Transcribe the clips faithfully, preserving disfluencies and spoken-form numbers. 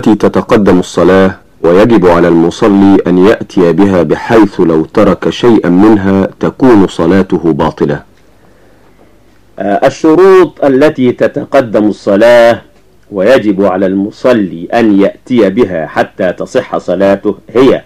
التي تتقدم الصلاة ويجب على المصلي أن يأتي بها، بحيث لو ترك شيئا منها تكون صلاته باطلة؟ الشروط التي تتقدم الصلاة ويجب على المصلي أن يأتي بها حتى تصح صلاته هي: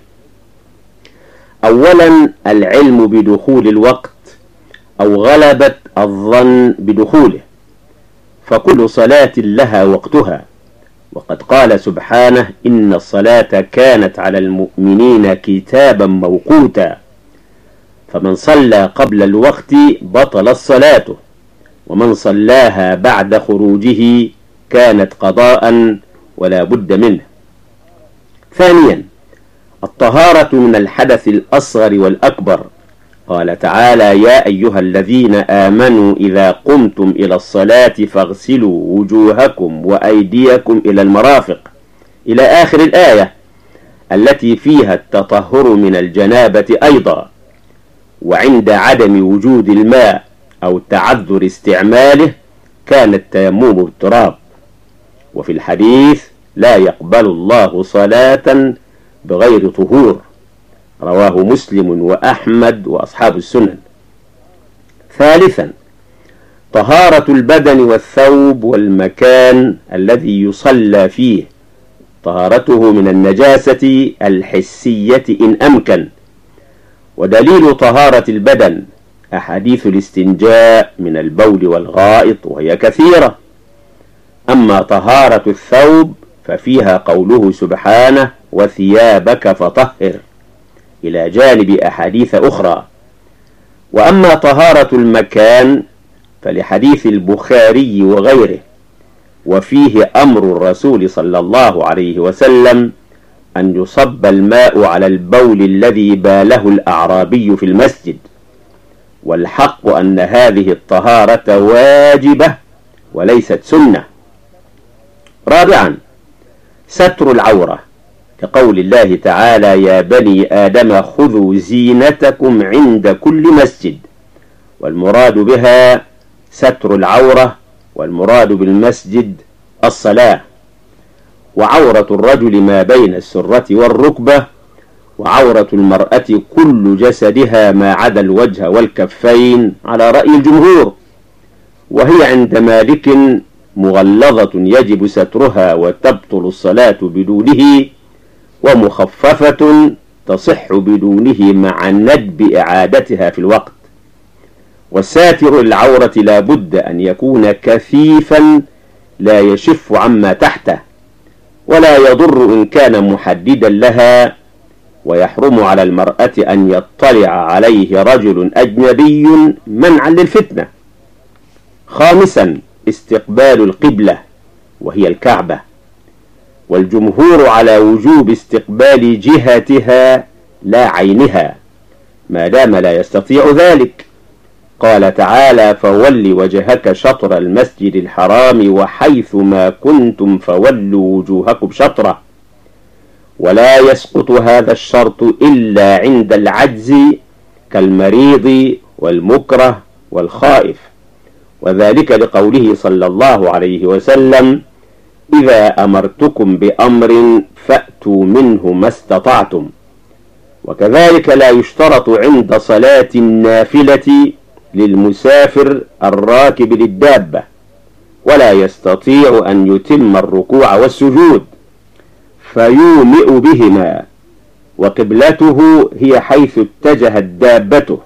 أولا العلم بدخول الوقت أو غلبة الظن بدخوله، فكل صلاة لها وقتها، وقد قال سبحانه: إن الصلاة كانت على المؤمنين كتابا موقوتا، فمن صلى قبل الوقت بطلت صلاته، ومن صلاها بعد خروجه كانت قضاء ولا بد منه. ثانيا الطهارة من الحدث الأصغر والأكبر، قال تعالى: يا أيها الذين آمنوا إذا قمتم إلى الصلاة فاغسلوا وجوهكم وأيديكم إلى المرافق، إلى آخر الآية التي فيها التطهر من الجنابة أيضا. وعند عدم وجود الماء أو تعذر استعماله كان التيمم بالتراب. وفي الحديث: لا يقبل الله صلاة بغير طهور، رواه مسلم وأحمد وأصحاب السنن. ثالثا طهارة البدن والثوب والمكان الذي يصلى فيه، طهارته من النجاسة الحسية إن أمكن. ودليل طهارة البدن أحاديث الاستنجاء من البول والغائط، وهي كثيرة. أما طهارة الثوب ففيها قوله سبحانه: وثيابك فطهر، إلى جانب أحاديث أخرى. وأما طهارة المكان فلحديث البخاري وغيره، وفيه أمر الرسول صلى الله عليه وسلم أن يصب الماء على البول الذي باله الأعرابي في المسجد. والحق أن هذه الطهارة واجبة وليست سنة. رابعا ستر العورة، كقول الله تعالى: يا بني آدم خذوا زينتكم عند كل مسجد. والمراد بها ستر العورة، والمراد بالمسجد الصلاة. وعورة الرجل ما بين السرة والركبة، وعورة المرأة كل جسدها ما عدا الوجه والكفين على رأي الجمهور، وهي عند مالك مغلظة يجب سترها وتبطل الصلاة بدونه، ومخففة تصح بدونه مع ندب إعادتها في الوقت. والساتر العورة لا بد أن يكون كثيفا لا يشف عما تحته، ولا يضر إن كان محددا لها. ويحرم على المرأة أن يطلع عليه رجل أجنبي منعا للفتنة. خامسا استقبال القبلة، وهي الكعبة، والجمهور على وجوب استقبال جهتها لا عينها، ما دام لا يستطيع ذلك. قال تعالى: فول وجهك شطر المسجد الحرام وحيث ما كنتم فولوا وجوهكم شطره. ولا يسقط هذا الشرط إلا عند العجز كالمريض والمكره والخائف، وذلك لقوله صلى الله عليه وسلم: إذا أمرتكم بأمر فأتوا منه ما استطعتم. وكذلك لا يشترط عند صلاة النافلة للمسافر الراكب للدابة، ولا يستطيع أن يتم الركوع والسجود فيومئ بهما، وقبلته هي حيث اتجهت دابته.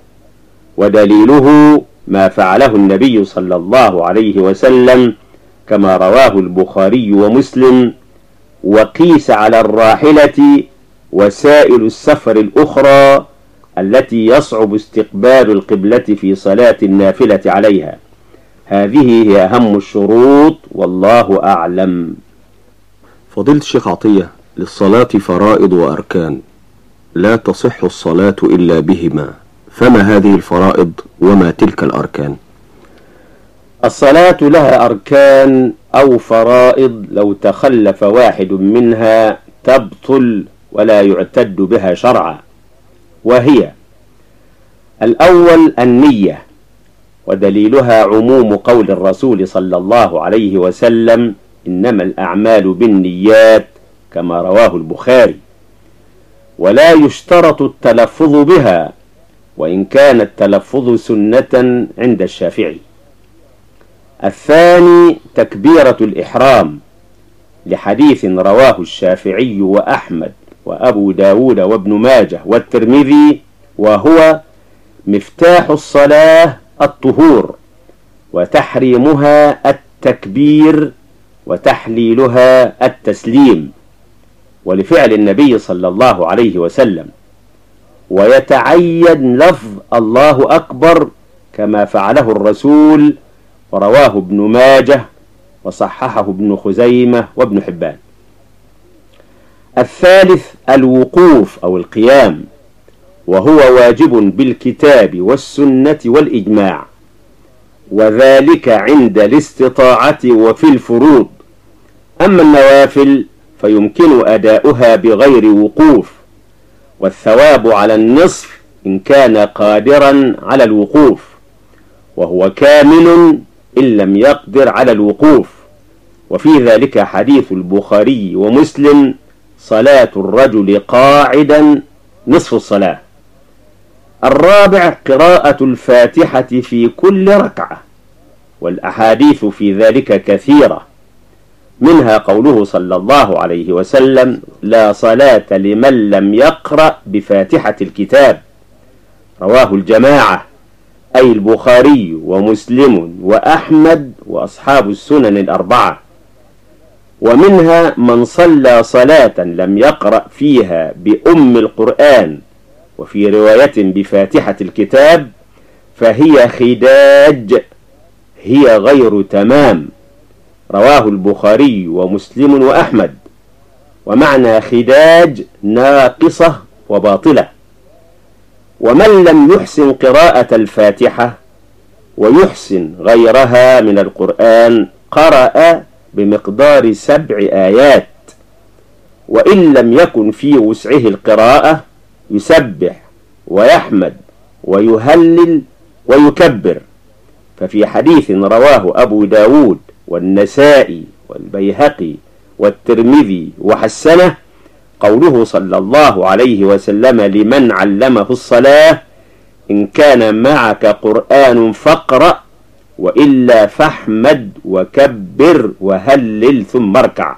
ودليله ما فعله النبي صلى الله عليه وسلم كما رواه البخاري ومسلم: وقيس على الراحلة وسائل السفر الأخرى التي يصعب استقبال القبلة في صلاة النافلة عليها. هذه هي أهم الشروط، والله أعلم. فضيلة الشيخ عطية، للصلاة فرائض وأركان لا تصح الصلاة إلا بهما، فما هذه الفرائض وما تلك الأركان؟ الصلاة لها أركان أو فرائض لو تخلف واحد منها تبطل ولا يعتد بها شرعا، وهي: الأول النية، ودليلها عموم قول الرسول صلى الله عليه وسلم: إنما الأعمال بالنيات كما رواه البخاري، ولا يشترط التلفظ بها وإن كان التلفظ سنة عند الشافعي. الثاني تكبيرة الإحرام، لحديث رواه الشافعي وأحمد وأبو داود وابن ماجه والترمذي، وهو مفتاح الصلاة الطهور، وتحريمها التكبير، وتحليلها التسليم، ولفعل النبي صلى الله عليه وسلم. ويتعين لفظ الله أكبر كما فعله الرسول، ورواه ابن ماجه وصححه ابن خزيمة وابن حبان. الثالث الوقوف أو القيام، وهو واجب بالكتاب والسنة والإجماع، وذلك عند الاستطاعة وفي الفروض. أما النوافل فيمكن أداؤها بغير وقوف، والثواب على النصف إن كان قادرا على الوقوف، وهو كامل إن لم يقدر على الوقوف. وفي ذلك حديث البخاري ومسلم: صلاة الرجل قاعدا نصف الصلاة. الرابع قراءة الفاتحة في كل ركعة، والأحاديث في ذلك كثيرة، منها قوله صلى الله عليه وسلم: لا صلاة لمن لم يقرأ بفاتحة الكتاب، رواه الجماعة، أي البخاري ومسلم وأحمد وأصحاب السنن الأربعة. ومنها من صلى صلاة لم يقرأ فيها بأم القرآن، وفي رواية بفاتحة الكتاب، فهي خداج، هي غير تمام، رواه البخاري ومسلم وأحمد. ومعنى خداج ناقصة وباطلة. ومن لم يحسن قراءة الفاتحة ويحسن غيرها من القرآن قرأ بمقدار سبع آيات، وإن لم يكن في وسعه القراءة يسبح ويحمد ويهلل ويكبر. ففي حديث رواه أبو داود والنسائي والبيهقي والترمذي وحسنه قوله صلى الله عليه وسلم لمن علمه الصلاة: إن كان معك قرآن فاقرأ، وإلا فاحمد وكبر وهلل ثم اركع.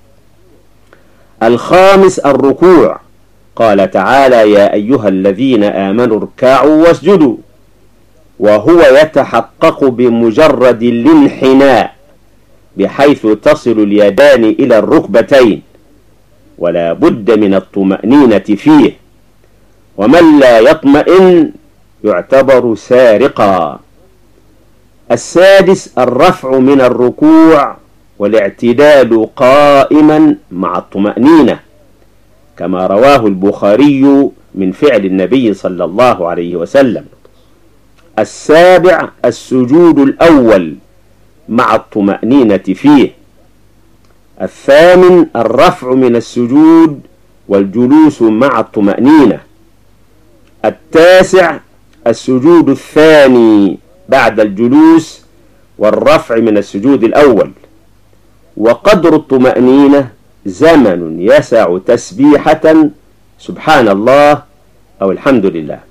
الخامس الركوع، قال تعالى: يا أيها الذين آمنوا اركعوا واسجدوا، وهو يتحقق بمجرد الانحناء بحيث تصل اليدان إلى الركبتين، ولا بد من الطمأنينة فيه، ومن لا يطمئن يعتبر سارقا. السادس الرفع من الركوع والاعتدال قائما مع الطمأنينة، كما رواه البخاري من فعل النبي صلى الله عليه وسلم. السابع السجود الأول مع الطمأنينة فيه. الثامن الرفع من السجود والجلوس مع الطمأنينة. التاسع السجود الثاني بعد الجلوس والرفع من السجود الأول. وقدر الطمأنينة زمن يسع تسبيحة سبحان الله أو الحمد لله.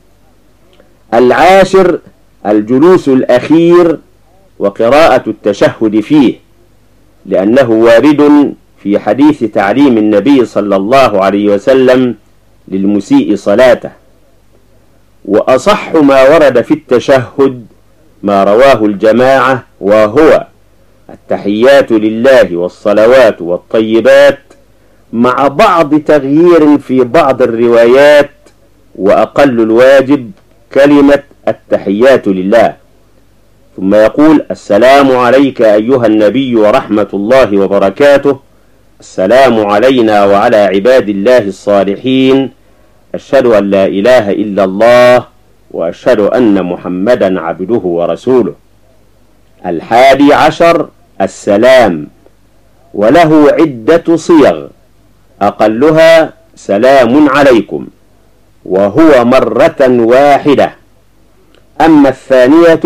العاشر الجلوس الأخير وقراءة التشهد فيه، لأنه وارد في حديث تعليم النبي صلى الله عليه وسلم للمسيء صلاته. وأصح ما ورد في التشهد ما رواه الجماعة، وهو التحيات لله والصلوات والطيبات، مع بعض تغيير في بعض الروايات، وأقل الواجب كلمة التحيات لله، ثم يقول: السلام عليك أيها النبي ورحمة الله وبركاته، السلام علينا وعلى عباد الله الصالحين، أشهد أن لا إله إلا الله وأشهد أن محمدا عبده ورسوله. الحادي عشر السلام، وله عدة صيغ، أقلها سلام عليكم، وهو مرة واحدة. أما الثانية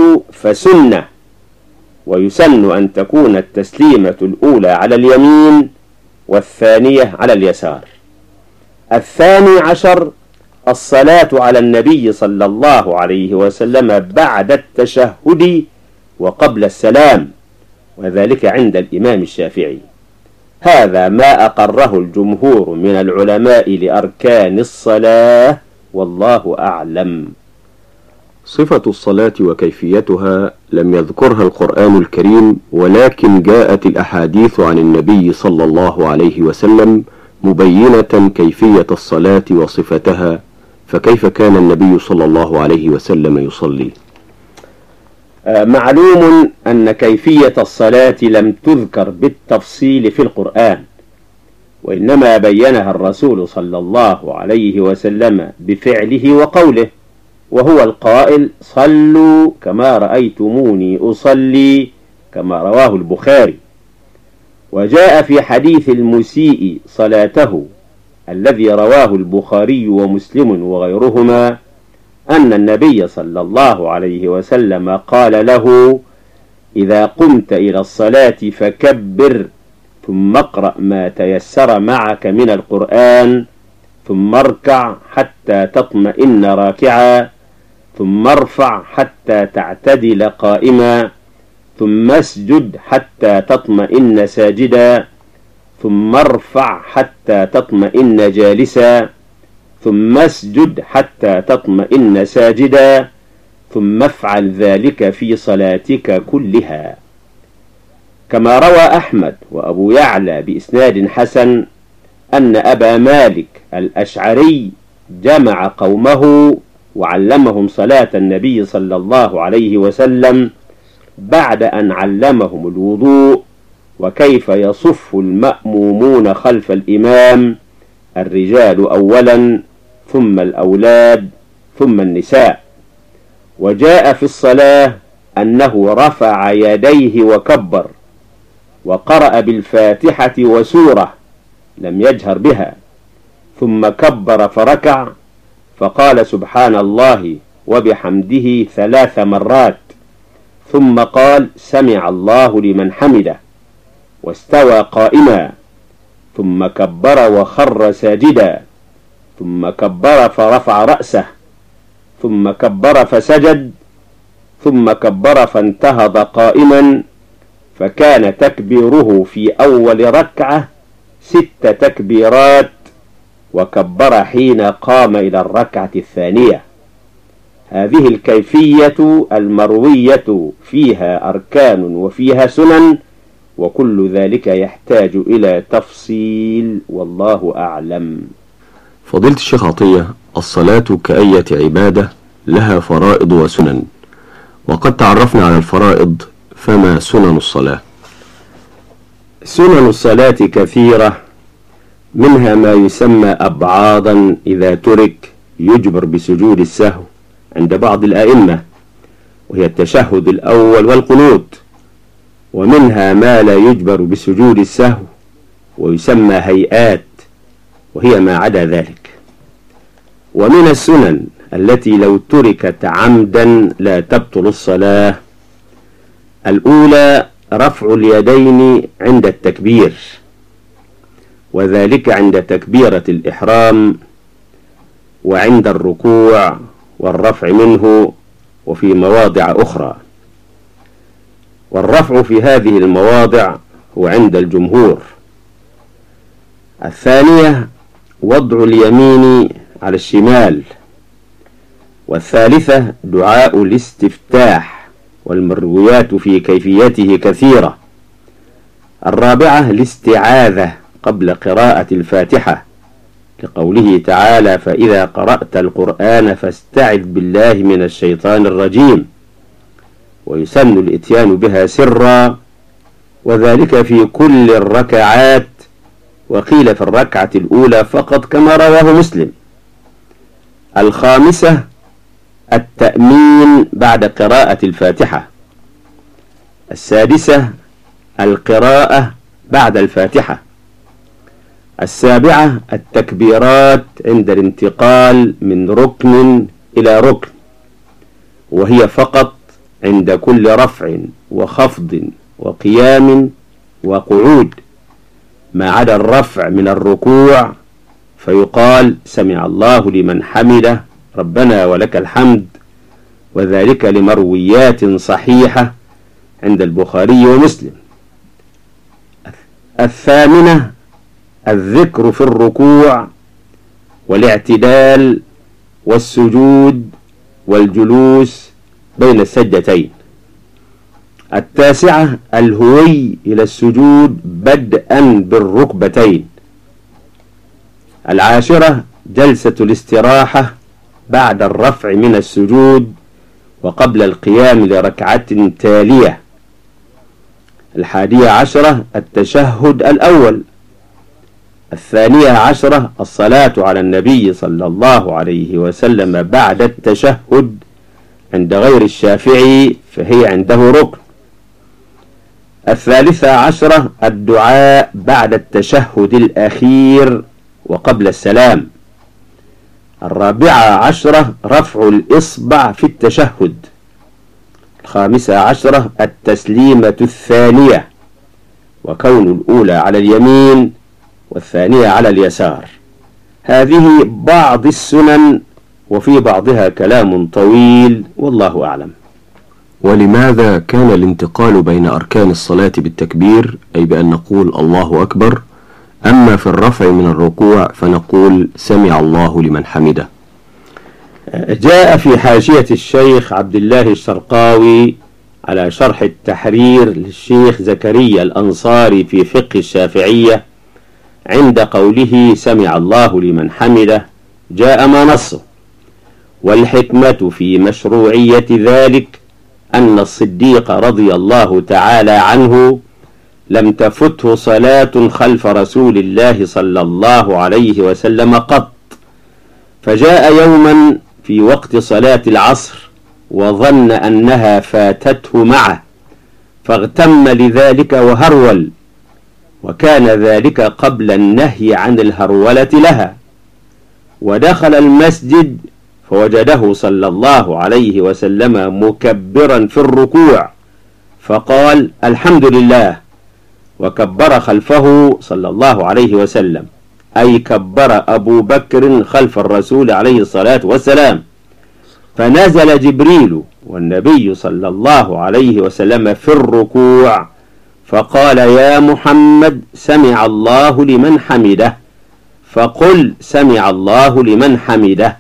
فسنة، ويسن أن تكون التسليمة الأولى على اليمين والثانية على اليسار. الثاني عشر الصلاة على النبي صلى الله عليه وسلم بعد التشهد وقبل السلام، وذلك عند الإمام الشافعي. هذا ما أقره الجمهور من العلماء لأركان الصلاة، والله أعلم. صفة الصلاة وكيفيتها لم يذكرها القرآن الكريم، ولكن جاءت الأحاديث عن النبي صلى الله عليه وسلم مبينة كيفية الصلاة وصفتها. فكيف كان النبي صلى الله عليه وسلم يصلي؟ معلوم أن كيفية الصلاة لم تذكر بالتفصيل في القرآن، وإنما بينها الرسول صلى الله عليه وسلم بفعله وقوله، وهو القائل: صلوا كما رأيتموني أصلي، كما رواه البخاري. وجاء في حديث المسيء صلاته الذي رواه البخاري ومسلم وغيرهما أن النبي صلى الله عليه وسلم قال له: إذا قمت إلى الصلاة فكبر، ثم اقرأ ما تيسر معك من القرآن، ثم اركع حتى تطمئن راكعا، ثم ارفع حتى تعتدل قائما، ثم اسجد حتى تطمئن ساجدا، ثم ارفع حتى تطمئن جالسا، ثم اسجد حتى تطمئن ساجدا، ثم افعل ذلك في صلاتك كلها. كما روى أحمد وأبو يعلى بإسناد حسن أن أبا مالك الأشعري جمع قومه وعلمهم صلاة النبي صلى الله عليه وسلم بعد أن علمهم الوضوء، وكيف يصف المأمومون خلف الإمام، الرجال أولا، ثم الأولاد، ثم النساء. وجاء في الصلاة أنه رفع يديه وكبر، وقرأ بالفاتحة وسورة لم يجهر بها، ثم كبر فركع، فقال: سبحان الله وبحمده ثلاث مرات، ثم قال: سمع الله لمن حمده، واستوى قائما، ثم كبر وخر ساجدا، ثم كبر فرفع رأسه، ثم كبر فسجد، ثم كبر فانتهض قائما، فكان تكبيره في أول ركعة ست تكبيرات، وكبر حين قام إلى الركعة الثانية. هذه الكيفية المروية فيها أركان وفيها سنن، وكل ذلك يحتاج إلى تفصيل، والله أعلم. فضيلة الشيخ عطية، الصلاة كأية عبادة لها فرائض وسنن، وقد تعرفنا على الفرائض، فما سنن الصلاة؟ سنن الصلاة كثيرة، منها ما يسمى أبعاضا إذا ترك يجبر بسجود السهو عند بعض الأئمة، وهي التشهد الأول والقنوت. ومنها ما لا يجبر بسجود السهو ويسمى هيئات، وهي ما عدا ذلك. ومن السنن التي لو تركت عمدا لا تبطل الصلاة: الأولى رفع اليدين عند التكبير، وذلك عند تكبيرة الإحرام، وعند الركوع والرفع منه، وفي مواضع أخرى. والرفع في هذه المواضع هو عند الجمهور. الثانية وضع اليمين على الشمال. والثالثة دعاء الاستفتاح، والمرويات في كيفيته كثيرة. الرابعة الاستعاذة قبل قراءة الفاتحة، لقوله تعالى: فإذا قرأت القرآن فاستعذ بالله من الشيطان الرجيم. ويسن الإتيان بها سرا، وذلك في كل الركعات، وقيل في الركعة الأولى فقط كما رواه مسلم. الخامسة التأمين بعد قراءة الفاتحة. السادسة القراءة بعد الفاتحة. السابعة التكبيرات عند الانتقال من ركن إلى ركن، وهي فقط عند كل رفع وخفض وقيام وقعود. ما عدا الرفع من الركوع، فيقال سمع الله لمن حمده ربنا ولك الحمد، وذلك لمرويات صحيحة عند البخاري ومسلم. الثامنة الذكر في الركوع والاعتدال والسجود والجلوس بين السجدتين. التاسعة الهوي إلى السجود بدءا بالركبتين. العاشرة جلسة الاستراحة بعد الرفع من السجود وقبل القيام لركعة تالية. الحادية عشرة التشهد الأول. الثانية عشرة الصلاة على النبي صلى الله عليه وسلم بعد التشهد عند غير الشافعي، فهي عنده ركن. الثالثة عشرة الدعاء بعد التشهد الأخير وقبل السلام. الرابعة عشرة رفع الإصبع في التشهد. الخامسة عشرة التسليمة الثانية، وكون الأولى على اليمين والثانية على اليسار. هذه بعض السنن، وفي بعضها كلام طويل، والله أعلم. ولماذا كان الانتقال بين أركان الصلاة بالتكبير، أي بأن نقول الله أكبر، أما في الرفع من الركوع فنقول سمع الله لمن حمده؟ جاء في حاشية الشيخ عبد الله الشرقاوي على شرح التحرير للشيخ زكريا الأنصاري في فقه الشافعية عند قوله سمع الله لمن حمده، جاء ما نصه. والحكمة في مشروعية ذلك أن الصديق رضي الله تعالى عنه لم تفته صلاة خلف رسول الله صلى الله عليه وسلم قط، فجاء يوما في وقت صلاة العصر وظن أنها فاتته معه، فاغتم لذلك وهرول، وكان ذلك قبل النهي عن الهرولة لها. ودخل المسجد فوجده صلى الله عليه وسلم مكبرا في الركوع، فقال الحمد لله، وكبر خلفه صلى الله عليه وسلم، أي كبر أبو بكر خلف الرسول عليه الصلاة والسلام. فنزل جبريل والنبي صلى الله عليه وسلم في الركوع، فقال يا محمد سمع الله لمن حمده، فقل سمع الله لمن حمده،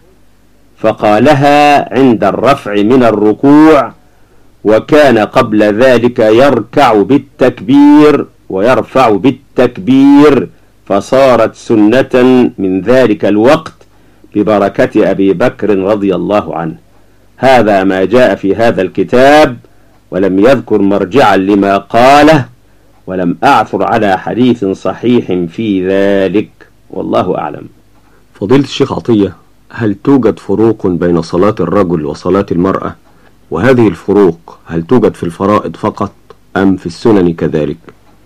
فقالها عند الرفع من الركوع، وكان قبل ذلك يركع بالتكبير ويرفع بالتكبير، فصارت سنة من ذلك الوقت ببركة أبي بكر رضي الله عنه. هذا ما جاء في هذا الكتاب، ولم يذكر مرجعا لما قاله، ولم أعثر على حديث صحيح في ذلك، والله أعلم. فضيلة الشيخ عطية، هل توجد فروق بين صلاة الرجل وصلاة المرأة؟ وهذه الفروق هل توجد في الفرائض فقط أم في السنن كذلك؟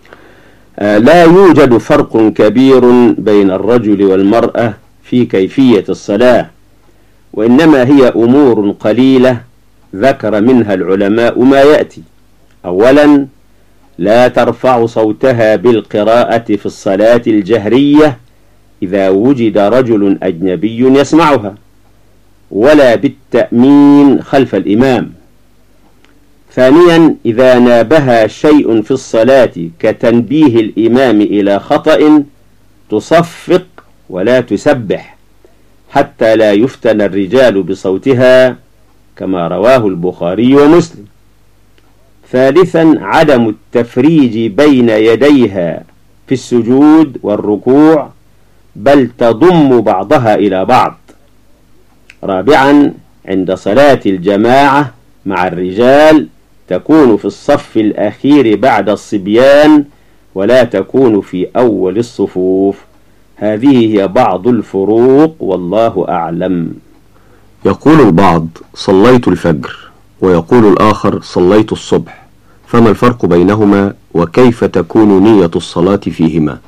آه لا يوجد فرق كبير بين الرجل والمرأة في كيفية الصلاة، وإنما هي أمور قليلة ذكر منها العلماء ما يأتي. أولا، لا ترفع صوتها بالقراءة في الصلاة الجهرية إذا وجد رجل أجنبي يسمعها، ولا بالتأمين خلف الإمام. ثانيا، إذا نابها شيء في الصلاة كتنبيه الإمام إلى خطأ تصفق ولا تسبح حتى لا يفتن الرجال بصوتها، كما رواه البخاري ومسلم. ثالثا، عدم التفريج بين يديها في السجود والركوع، بل تضم بعضها إلى بعض. رابعا، عند صلاة الجماعة مع الرجال تكون في الصف الأخير بعد الصبيان، ولا تكون في أول الصفوف. هذه هي بعض الفروق، والله أعلم. يقول البعض صليت الفجر، ويقول الآخر صليت الصبح، فما الفرق بينهما، وكيف تكون نية الصلاة فيهما؟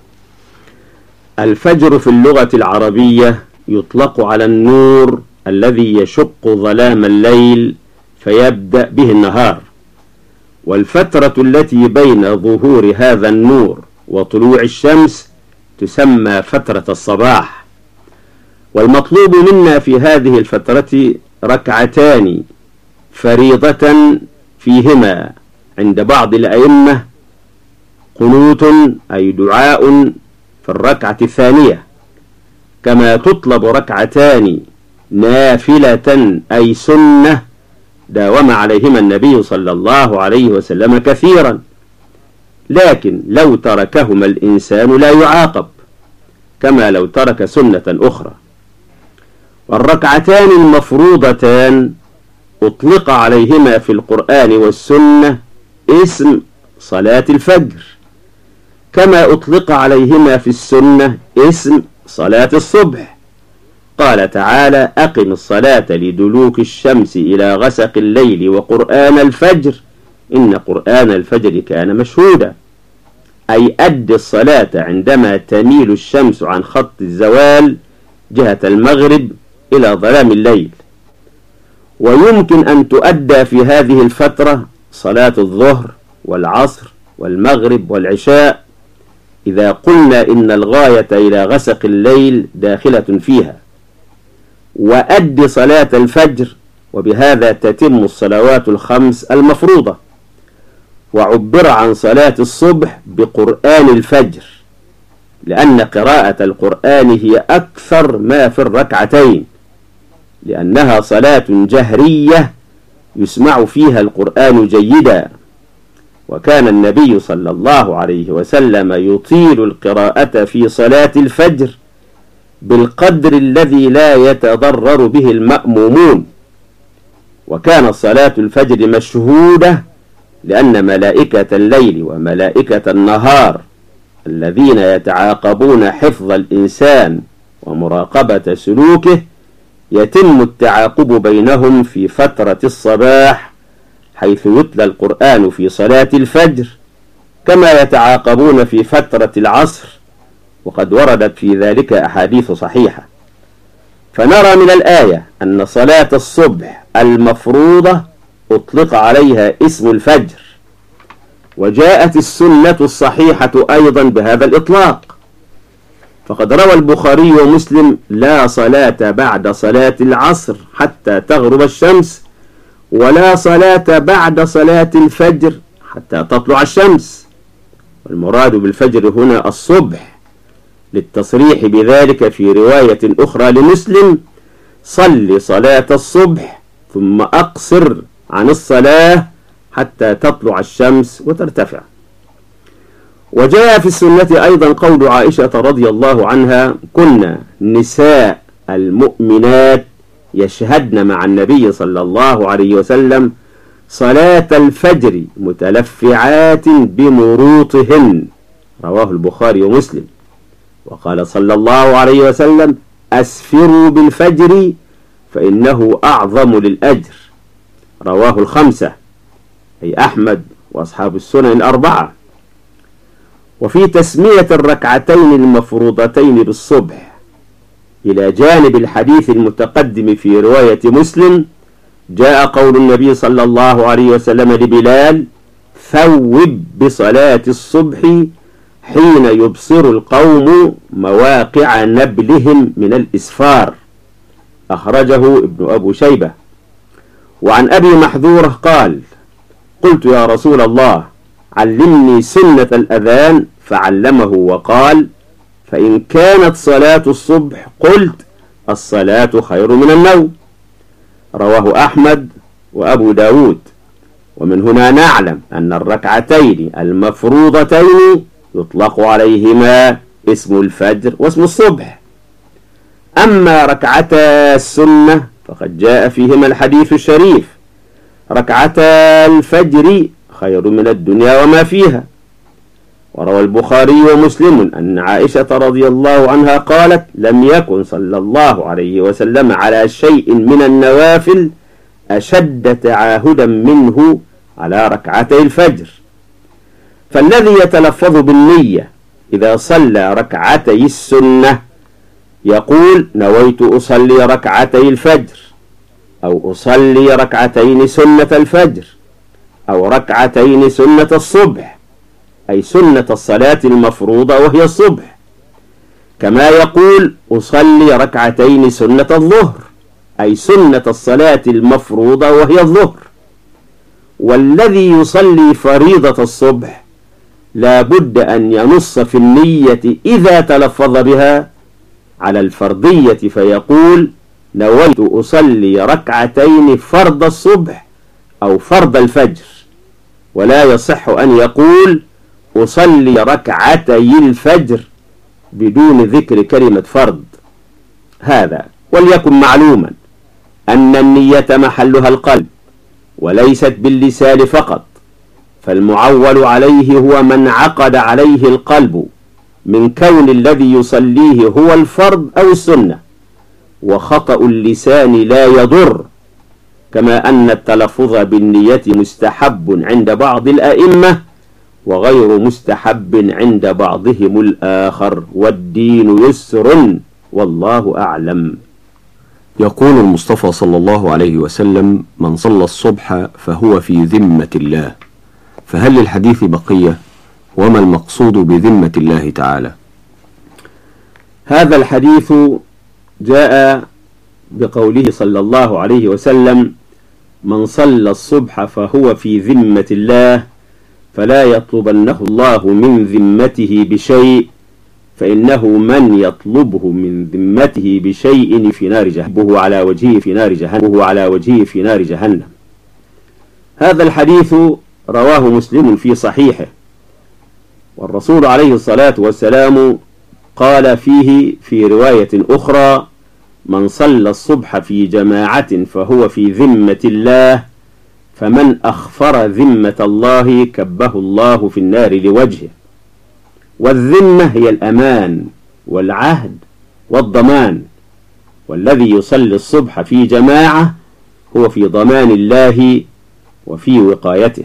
الفجر في اللغة العربية يطلق على النور الذي يشق ظلام الليل فيبدأ به النهار، والفترة التي بين ظهور هذا النور وطلوع الشمس تسمى فترة الصباح، والمطلوب منا في هذه الفترة ركعتان فريضة فيهما عند بعض الأئمة قنوت أي دعاء في الركعة الثانية، كما تطلب ركعتان نافلة أي سنة داوم عليهما النبي صلى الله عليه وسلم كثيرا، لكن لو تركهما الإنسان لا يعاقب كما لو ترك سنة أخرى. والركعتان المفروضتان أطلق عليهما في القرآن والسنة اسم صلاة الفجر، كما أطلق عليهما في السنة اسم صلاة الصبح. قال تعالى: أقم الصلاة لدلوك الشمس إلى غسق الليل وقرآن الفجر إن قرآن الفجر كان مشهودا، أي أد الصلاة عندما تميل الشمس عن خط الزوال جهة المغرب إلى ظلام الليل. ويمكن أن تؤدى في هذه الفترة صلاة الظهر والعصر والمغرب والعشاء إذا قلنا إن الغاية إلى غسق الليل داخلة فيها، وأد صلاة الفجر، وبهذا تتم الصلوات الخمس المفروضة. وعبر عن صلاة الصبح بقرآن الفجر لأن قراءة القرآن هي أكثر ما في الركعتين، لأنها صلاة جهرية يسمع فيها القرآن جيدا، وكان النبي صلى الله عليه وسلم يطيل القراءة في صلاة الفجر بالقدر الذي لا يتضرر به المأمومون. وكانت صلاة الفجر مشهودة لأن ملائكة الليل وملائكة النهار الذين يتعاقبون حفظ الإنسان ومراقبة سلوكه يتم التعاقب بينهم في فترة الصباح، حيث يتلى القرآن في صلاة الفجر، كما يتعاقبون في فترة العصر، وقد وردت في ذلك أحاديث صحيحة. فنرى من الآية أن صلاة الصبح المفروضة أطلق عليها اسم الفجر، وجاءت السنة الصحيحة أيضا بهذا الإطلاق، فقد روى البخاري ومسلم: لا صلاة بعد صلاة العصر حتى تغرب الشمس، ولا صلاة بعد صلاة الفجر حتى تطلع الشمس. والمراد بالفجر هنا الصبح، للتصريح بذلك في رواية أخرى لمسلم: صل صلاة الصبح ثم أقصر عن الصلاة حتى تطلع الشمس وترتفع. وجاء في السنة أيضا قول عائشة رضي الله عنها: كنا نساء المؤمنات يشهدن مع النبي صلى الله عليه وسلم صلاة الفجر متلفعات بمروطهن، رواه البخاري ومسلم. وقال صلى الله عليه وسلم: أسفروا بالفجر فإنه أعظم للأجر، رواه الخمسة أي أحمد وأصحاب السنن الأربعة. وفي تسمية الركعتين المفروضتين بالصبح إلى جانب الحديث المتقدم في رواية مسلم جاء قول النبي صلى الله عليه وسلم لبلال: ثوب بصلاة الصبح حين يبصر القوم مواقع نبلهم من الإسفار، أخرجه ابن أبو شيبة. وعن أبي محذورة قال: قلت يا رسول الله علمني سنة الأذان، فعلمه وقال: فإن كانت صلاة الصبح قلت الصلاة خير من النوم، رواه أحمد وأبو داود. ومن هنا نعلم أن الركعتين المفروضتين يطلق عليهما اسم الفجر واسم الصبح. أما ركعتا السنة فقد جاء فيهما الحديث الشريف: ركعتا الفجر خير من الدنيا وما فيها. وروى البخاري ومسلم أن عائشة رضي الله عنها قالت: لم يكن صلى الله عليه وسلم على شيء من النوافل أشد تعاهدا منه على ركعتي الفجر. فالذي يتلفظ بالنية إذا صلى ركعتي السنة يقول: نويت أصلي ركعتي الفجر، أو أصلي ركعتين سنة الفجر، أو ركعتين سنة الصبح، أي سنة الصلاة المفروضة وهي الصبح. كما يقول أصلي ركعتين سنة الظهر، أي سنة الصلاة المفروضة وهي الظهر. والذي يصلي فريضة الصبح لا بد أن ينص في النية إذا تلفظ بها على الفرضية، فيقول نويت أصلي ركعتين فرض الصبح أو فرض الفجر، ولا يصح أن يقول أصلي ركعتي الفجر بدون ذكر كلمة فرض. هذا وليكن معلوما أن النية محلها القلب وليست باللسان فقط، فالمعول عليه هو من عقد عليه القلب من كون الذي يصليه هو الفرض أو السنة، وخطأ اللسان لا يضر، كما أن التلفظ بالنية مستحب عند بعض الأئمة وغير مستحب عند بعضهم الآخر، والدين يسر والله أعلم. يقول المصطفى صلى الله عليه وسلم: من صلى الصبح فهو في ذمة الله. فهل للحديث بقية؟ وما المقصود بذمة الله تعالى؟ هذا الحديث جاء بقوله صلى الله عليه وسلم: من صلى الصبح فهو في ذمة الله فلا يطلبنه الله من ذمته بشيء، فإنه من يطلبه من ذمته بشيء في نار جهنم على وجهه في نار جهنم على وجهه في نار جهنم. هذا الحديث رواه مسلم في صحيحه، والرسول عليه الصلاة والسلام قال فيه في رواية أخرى: من صلى الصبح في جماعة فهو في ذمة الله، فمن أخفر ذمة الله كبه الله في النار لوجهه. والذمة هي الأمان والعهد والضمان، والذي يصلي الصبح في جماعة هو في ضمان الله وفي وقايته.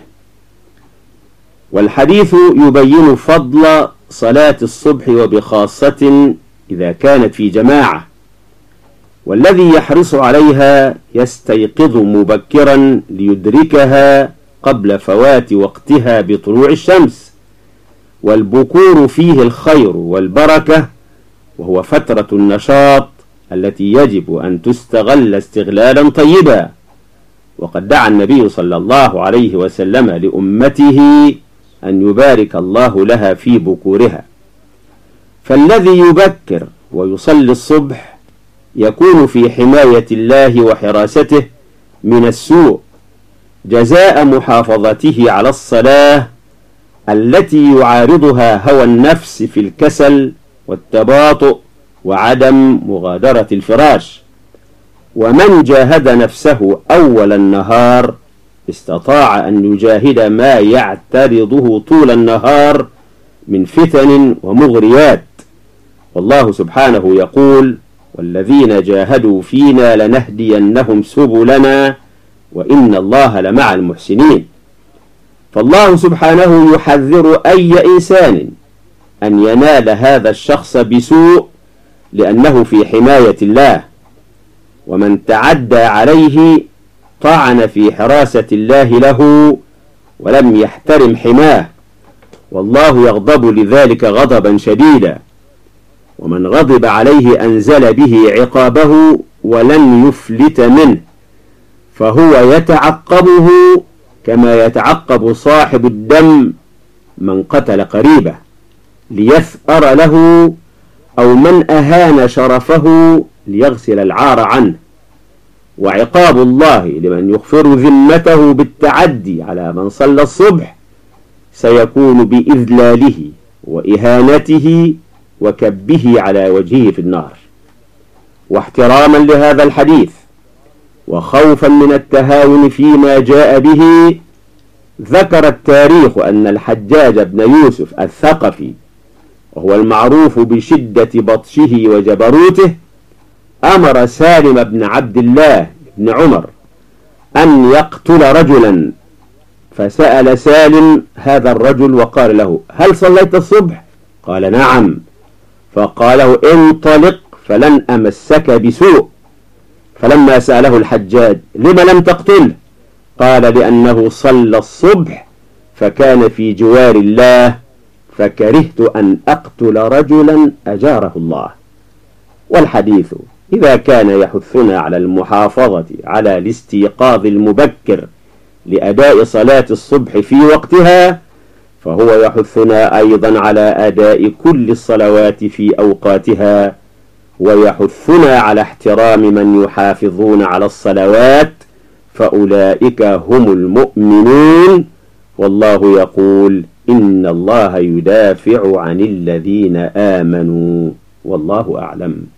والحديث يبين فضل صلاة الصبح وبخاصة إذا كانت في جماعة، والذي يحرص عليها يستيقظ مبكرا ليدركها قبل فوات وقتها بطلوع الشمس، والبكور فيه الخير والبركة، وهو فترة النشاط التي يجب أن تستغل استغلالا طيبا. وقد دعا النبي صلى الله عليه وسلم لأمته أن يبارك الله لها في بكورها. فالذي يبكر ويصلي الصبح يكون في حماية الله وحراسته من السوء، جزاء محافظته على الصلاة التي يعارضها هوى النفس في الكسل والتباطؤ وعدم مغادرة الفراش. ومن جاهد نفسه أول النهار استطاع أن يجاهد ما يعترضه طول النهار من فتن ومغريات. والله سبحانه يقول: والذين جاهدوا فينا لنهدينهم سبلنا وإن الله لمع المحسنين. فالله سبحانه يحذر أي إنسان أن ينال هذا الشخص بسوء لأنه في حماية الله، ومن تعدى عليه طعن في حراسة الله له ولم يحترم حماه، والله يغضب لذلك غضبا شديدا. ومن غضب عليه أنزل به عقابه ولن يفلت منه، فهو يتعقبه كما يتعقب صاحب الدم من قتل قريبه ليثأر له، أو من أهان شرفه ليغسل العار عنه. وعقاب الله لمن يغفر ذمته بالتعدي على من صلى الصبح سيكون بإذلاله وإهانته وكبه على وجهه في النار. واحتراما لهذا الحديث وخوفا من التهاون فيما جاء به، ذكر التاريخ أن الحجاج بن يوسف الثقفي، وهو المعروف بشدة بطشه وجبروته، أمر سالم بن عبد الله بن عمر أن يقتل رجلا، فسأل سالم هذا الرجل وقال له: هل صليت الصبح؟ قال: نعم. فقال له: انطلق فلن أمسك بسوء. فلما سأله الحجاج: لم لم تقتله؟ قال: لأنه صلى الصبح فكان في جوار الله فكرهت أن أقتل رجلا أجاره الله. والحديث إذا كان يحثنا على المحافظة على الاستيقاظ المبكر لأداء صلاة الصبح في وقتها، فهو يحثنا أيضا على أداء كل الصلوات في أوقاتها، ويحثنا على احترام من يحافظون على الصلوات، فأولئك هم المؤمنون. والله يقول: إن الله يدافع عن الذين آمنوا. والله أعلم.